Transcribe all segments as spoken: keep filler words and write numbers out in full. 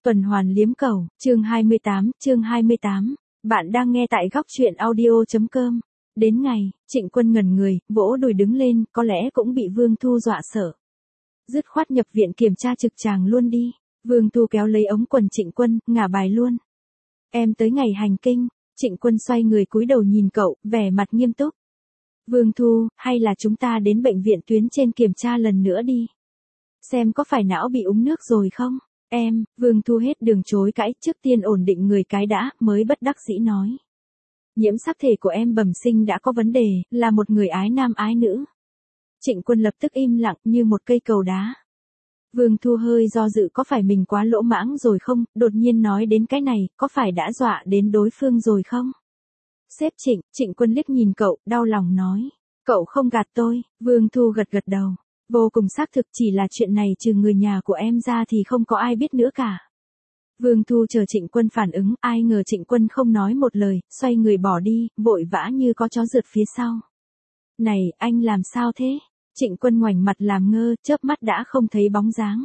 Tuần hoàn liếm cầu, chương hai mươi tám, chương hai mươi tám. Bạn đang nghe tại góc truyện audio.com. Đến ngày, Trịnh Quân ngẩn người, vỗ đùi đứng lên, có lẽ cũng bị Vương Thu dọa sợ. Dứt khoát nhập viện kiểm tra trực tràng luôn đi. Vương Thu kéo lấy ống quần Trịnh Quân, ngả bài luôn. Em tới ngày hành kinh. Trịnh Quân xoay người cúi đầu nhìn cậu, vẻ mặt nghiêm túc. Vương Thu, hay là chúng ta đến bệnh viện tuyến trên kiểm tra lần nữa đi. Xem có phải não bị úng nước rồi không? Em, Vương Thu hết đường chối cãi, trước tiên ổn định người cái đã, mới bất đắc dĩ nói. Nhiễm sắc thể của em bẩm sinh đã có vấn đề, là một người ái nam ái nữ. Trịnh Quân lập tức im lặng như một cây cầu đá. Vương Thu hơi do dự có phải mình quá lỗ mãng rồi không, đột nhiên nói đến cái này, có phải đã dọa đến đối phương rồi không? Sếp Trịnh, Trịnh Quân liếc nhìn cậu, đau lòng nói. Cậu không gạt tôi, Vương Thu gật gật đầu. Vô cùng xác thực, chỉ là chuyện này trừ người nhà của em ra thì không có ai biết nữa cả. Vương Thu chờ Trịnh Quân phản ứng, ai ngờ Trịnh Quân không nói một lời, xoay người bỏ đi, vội vã như có chó rượt phía sau. Này, anh làm sao thế? Trịnh Quân ngoảnh mặt làm ngơ, chớp mắt đã không thấy bóng dáng.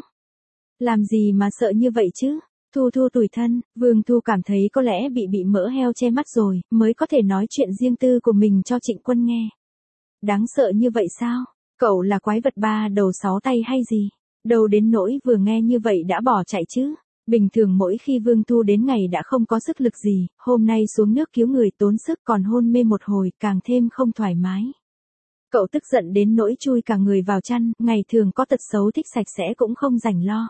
Làm gì mà sợ như vậy chứ? Thu Thu tủi thân, Vương Thu cảm thấy có lẽ bị bị mỡ heo che mắt rồi, mới có thể nói chuyện riêng tư của mình cho Trịnh Quân nghe. Đáng sợ như vậy sao? Cậu là quái vật ba đầu sáu tay hay gì? Đâu đến nỗi vừa nghe như vậy đã bỏ chạy chứ? Bình thường mỗi khi Vương Thu đến ngày đã không có sức lực gì, hôm nay xuống nước cứu người tốn sức còn hôn mê một hồi, càng thêm không thoải mái. Cậu tức giận đến nỗi chui cả người vào chăn, ngày thường có tật xấu thích sạch sẽ cũng không rảnh lo.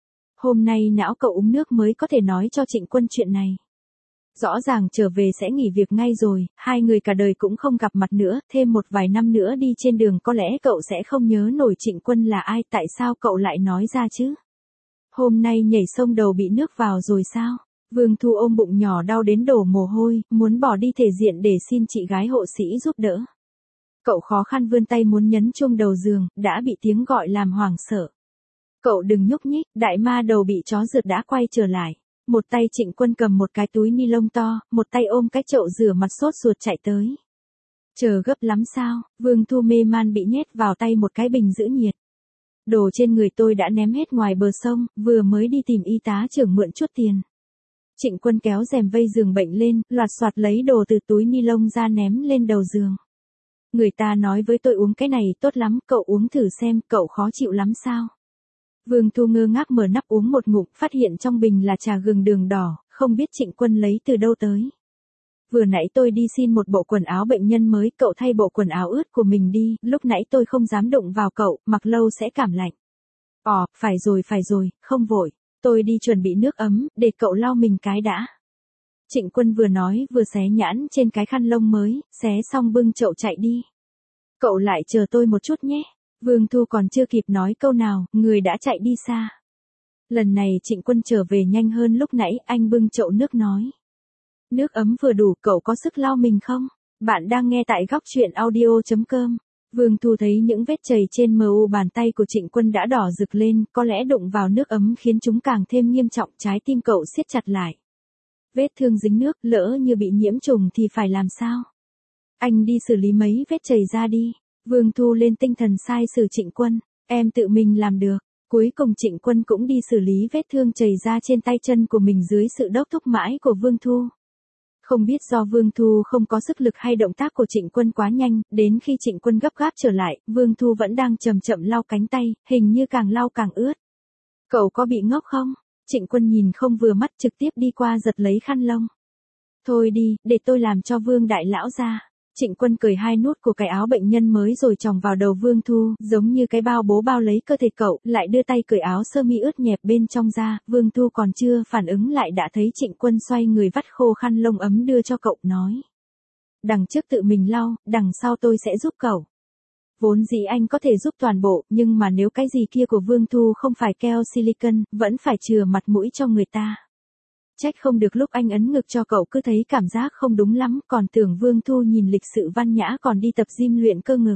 Hôm nay não cậu uống nước mới có thể nói cho Trịnh Quân chuyện này. Rõ ràng trở về sẽ nghỉ việc ngay rồi, hai người cả đời cũng không gặp mặt nữa, thêm một vài năm nữa đi trên đường có lẽ cậu sẽ không nhớ nổi Trịnh Quân là ai, tại sao cậu lại nói ra chứ? Hôm nay nhảy sông đầu bị nước vào rồi sao? Vương Thu ôm bụng nhỏ đau đến đổ mồ hôi, muốn bỏ đi thể diện để xin chị gái hộ sĩ giúp đỡ. Cậu khó khăn vươn tay muốn nhấn chuông đầu giường, đã bị tiếng gọi làm hoảng sợ. Cậu đừng nhúc nhích, đại ma đầu bị chó rượt đã quay trở lại. Một tay Trịnh Quân cầm một cái túi ni lông to, một tay ôm cái chậu rửa mặt sốt ruột chạy tới. Chờ gấp lắm sao? Vương Thu mê man bị nhét vào tay một cái bình giữ nhiệt. Đồ trên người tôi đã ném hết ngoài bờ sông, vừa mới đi tìm y tá trưởng mượn chút tiền. Trịnh Quân kéo rèm vây giường bệnh lên, loạt soạt lấy đồ từ túi ni lông ra ném lên đầu giường. Người ta nói với tôi uống cái này tốt lắm, cậu uống thử xem, cậu khó chịu lắm sao? Vương Thu ngơ ngác mở nắp uống một ngụm, phát hiện trong bình là trà gừng đường đỏ, không biết Trịnh Quân lấy từ đâu tới. Vừa nãy tôi đi xin một bộ quần áo bệnh nhân mới, cậu thay bộ quần áo ướt của mình đi, lúc nãy tôi không dám đụng vào cậu, mặc lâu sẽ cảm lạnh. Ồ, phải rồi phải rồi, không vội, tôi đi chuẩn bị nước ấm, để cậu lau mình cái đã. Trịnh Quân vừa nói vừa xé nhãn trên cái khăn lông mới, xé xong bưng chậu chạy đi. Cậu lại chờ tôi một chút nhé. Vương Thu còn chưa kịp nói câu nào, người đã chạy đi xa. Lần này Trịnh Quân trở về nhanh hơn lúc nãy, anh bưng chậu nước nói. Nước ấm vừa đủ, cậu có sức lau mình không? Bạn đang nghe tại góc truyện audio.com. Vương Thu thấy những vết chày trên mờ u bàn tay của Trịnh Quân đã đỏ rực lên, có lẽ đụng vào nước ấm khiến chúng càng thêm nghiêm trọng, trái tim cậu siết chặt lại. Vết thương dính nước, lỡ như bị nhiễm trùng thì phải làm sao? Anh đi xử lý mấy vết chày ra đi. Vương Thu lên tinh thần sai xử Trịnh Quân, em tự mình làm được. Cuối cùng Trịnh Quân cũng đi xử lý vết thương chảy ra trên tay chân của mình dưới sự đốc thúc mãi của Vương Thu. Không biết do Vương Thu không có sức lực hay động tác của Trịnh Quân quá nhanh, đến khi Trịnh Quân gấp gáp trở lại, Vương Thu vẫn đang chậm chậm lau cánh tay, hình như càng lau càng ướt. Cậu có bị ngốc không? Trịnh Quân nhìn không vừa mắt trực tiếp đi qua giật lấy khăn lông. Thôi đi, để tôi làm cho Vương đại lão ra. Trịnh Quân cởi hai nút của cái áo bệnh nhân mới rồi chòng vào đầu Vương Thu, giống như cái bao bố bao lấy cơ thể cậu, lại đưa tay cởi áo sơ mi ướt nhẹp bên trong ra, Vương Thu còn chưa phản ứng lại đã thấy Trịnh Quân xoay người vắt khô khăn lông ấm đưa cho cậu, nói. Đằng trước tự mình lau, đằng sau tôi sẽ giúp cậu. Vốn dĩ anh có thể giúp toàn bộ, nhưng mà nếu cái gì kia của Vương Thu không phải keo silicon, vẫn phải chừa mặt mũi cho người ta. Trách không được lúc anh ấn ngực cho cậu cứ thấy cảm giác không đúng lắm, còn tưởng Vương Thu nhìn lịch sự văn nhã còn đi tập gym luyện cơ ngực.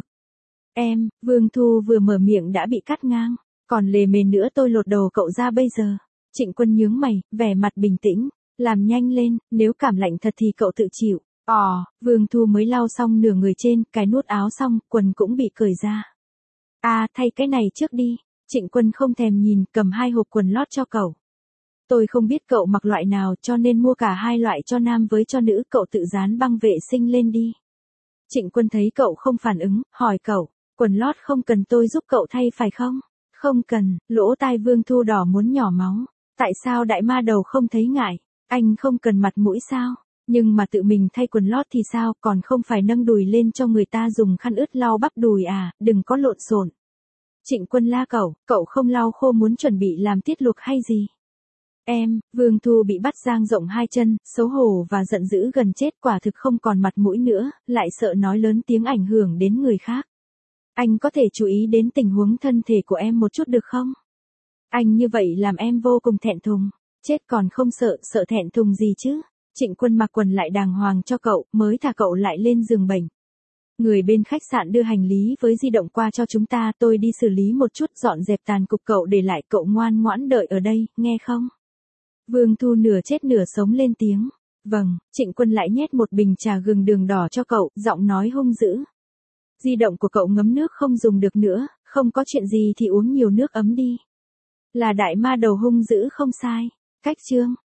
Em, Vương Thu vừa mở miệng đã bị cắt ngang, còn lề mề nữa tôi lột đầu cậu ra bây giờ. Trịnh Quân nhướng mày, vẻ mặt bình tĩnh, làm nhanh lên, nếu cảm lạnh thật thì cậu tự chịu. Ồ, Vương Thu mới lau xong nửa người trên, cái nút áo xong, quần cũng bị cởi ra. À, thay cái này trước đi. Trịnh Quân không thèm nhìn, cầm hai hộp quần lót cho cậu. Tôi không biết cậu mặc loại nào cho nên mua cả hai loại cho nam với cho nữ, cậu tự dán băng vệ sinh lên đi. Trịnh Quân thấy cậu không phản ứng, hỏi cậu, quần lót không cần tôi giúp cậu thay phải không? Không cần, lỗ tai Vương Thu đỏ muốn nhỏ máu. Tại sao đại ma đầu không thấy ngại? Anh không cần mặt mũi sao? Nhưng mà tự mình thay quần lót thì sao, còn không phải nâng đùi lên cho người ta dùng khăn ướt lau bắp đùi à, đừng có lộn xộn. Trịnh Quân la cậu, cậu không lau khô muốn chuẩn bị làm tiết luộc hay gì? Em, Vương Thu bị bắt dang rộng hai chân, xấu hổ và giận dữ gần chết, quả thực không còn mặt mũi nữa, lại sợ nói lớn tiếng ảnh hưởng đến người khác. Anh có thể chú ý đến tình huống thân thể của em một chút được không? Anh như vậy làm em vô cùng thẹn thùng. Chết còn không sợ, sợ thẹn thùng gì chứ? Trịnh Quân mặc quần lại đàng hoàng cho cậu, mới thả cậu lại lên giường bệnh. Người bên khách sạn đưa hành lý với di động qua cho chúng ta, tôi đi xử lý một chút, dọn dẹp tàn cục cậu để lại, cậu ngoan ngoãn đợi ở đây, nghe không? Vương Thu nửa chết nửa sống lên tiếng. Vâng, Trịnh Quân lại nhét một bình trà gừng đường đỏ cho cậu, giọng nói hung dữ. Di động của cậu ngấm nước không dùng được nữa, không có chuyện gì thì uống nhiều nước ấm đi. Là đại ma đầu hung dữ không sai. Cách chương.